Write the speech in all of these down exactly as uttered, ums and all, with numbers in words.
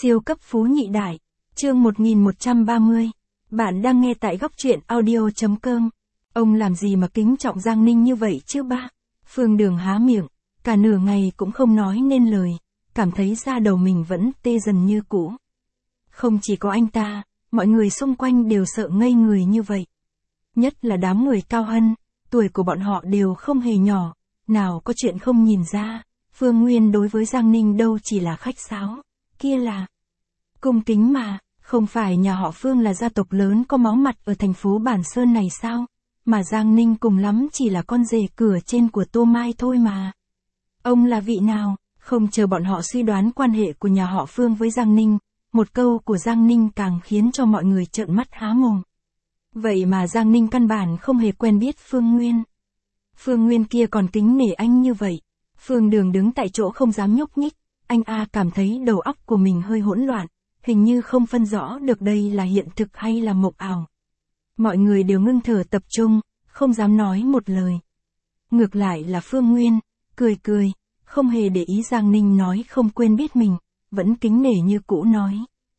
Siêu cấp phú nhị đại. Chương một nghìn một trăm ba mươi. Bạn đang nghe tại góc truyện audio.com. Ông làm gì mà kính trọng Giang Ninh như vậy chứ ba? Phương Đường há miệng, cả nửa ngày cũng không nói nên lời, cảm thấy da đầu mình vẫn tê dần như cũ. Không chỉ có anh ta, mọi người xung quanh đều sợ ngây người như vậy. Nhất là đám người Cao Hân, tuổi của bọn họ đều không hề nhỏ, nào có chuyện không nhìn ra, Phương Nguyên đối với Giang Ninh đâu chỉ là khách sáo, kia là cung kính mà, không phải nhà họ Phương là gia tộc lớn có máu mặt ở thành phố Bản Sơn này sao, mà Giang Ninh cùng lắm chỉ là con rể cửa trên của Tô Mai thôi mà. Ông là vị nào? Không chờ bọn họ suy đoán quan hệ của nhà họ Phương với Giang Ninh, một câu của Giang Ninh càng khiến cho mọi người trợn mắt há mồm. Vậy mà Giang Ninh căn bản không hề quen biết Phương Nguyên. Phương Nguyên kia còn kính nể anh như vậy. Phương Đường đứng tại chỗ không dám nhúc nhích, anh A cảm thấy đầu óc của mình hơi hỗn loạn, hình như không phân rõ được đây là hiện thực hay là mộng ảo. Mọi người đều ngưng thở tập trung, không dám nói một lời. Ngược lại là Phương Nguyên, cười cười, không hề để ý Giang Ninh nói không quên biết mình, vẫn kính nể như cũ nói.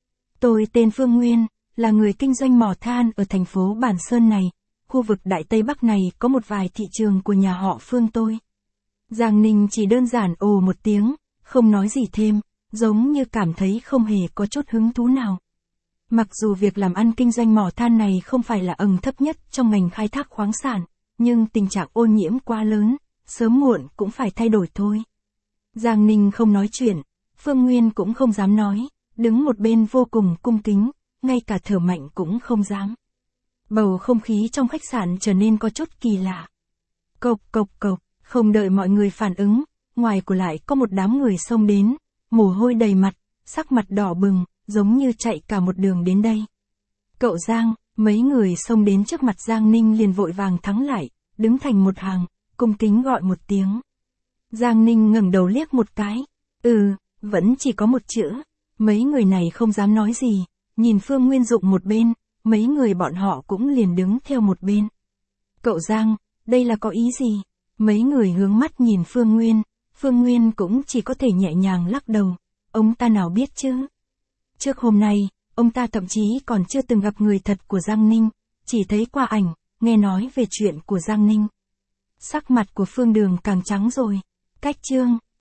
Tôi tên Phương Nguyên, là người kinh doanh mỏ than ở thành phố Bản Sơn này, khu vực Đại Tây Bắc này có một vài thị trường của nhà họ Phương tôi. Giang Ninh chỉ đơn giản ồ một tiếng, không nói gì thêm, giống như cảm thấy không hề có chút hứng thú nào. Mặc dù việc làm ăn kinh doanh mỏ than này không phải là ầng thấp nhất trong ngành khai thác khoáng sản, nhưng tình trạng ô nhiễm quá lớn, sớm muộn cũng phải thay đổi thôi. Giang Ninh không nói chuyện, Phương Nguyên cũng không dám nói, đứng một bên vô cùng cung kính, ngay cả thở mạnh cũng không dám. Bầu không khí trong khách sạn trở nên có chút kỳ lạ. Cộc cộc cộc, không đợi mọi người phản ứng, ngoài của lại có một đám người xông đến, mồ hôi đầy mặt, sắc mặt đỏ bừng, giống như chạy cả một đường đến đây. Cậu Giang, mấy người xông đến trước mặt Giang Ninh liền vội vàng thắng lại, đứng thành một hàng, cung kính gọi một tiếng. Giang Ninh ngẩng đầu liếc một cái, ừ, vẫn chỉ có một chữ, mấy người này không dám nói gì, nhìn Phương Nguyên Dụng một bên, mấy người bọn họ cũng liền đứng theo một bên. Cậu Giang, đây là có ý gì? Mấy người hướng mắt nhìn Phương Nguyên, Phương Nguyên cũng chỉ có thể nhẹ nhàng lắc đầu, ông ta nào biết chứ. Trước hôm nay, ông ta thậm chí còn chưa từng gặp người thật của Giang Ninh, chỉ thấy qua ảnh, nghe nói về chuyện của Giang Ninh. Sắc mặt của Phương Đường càng trắng rồi, cách chương.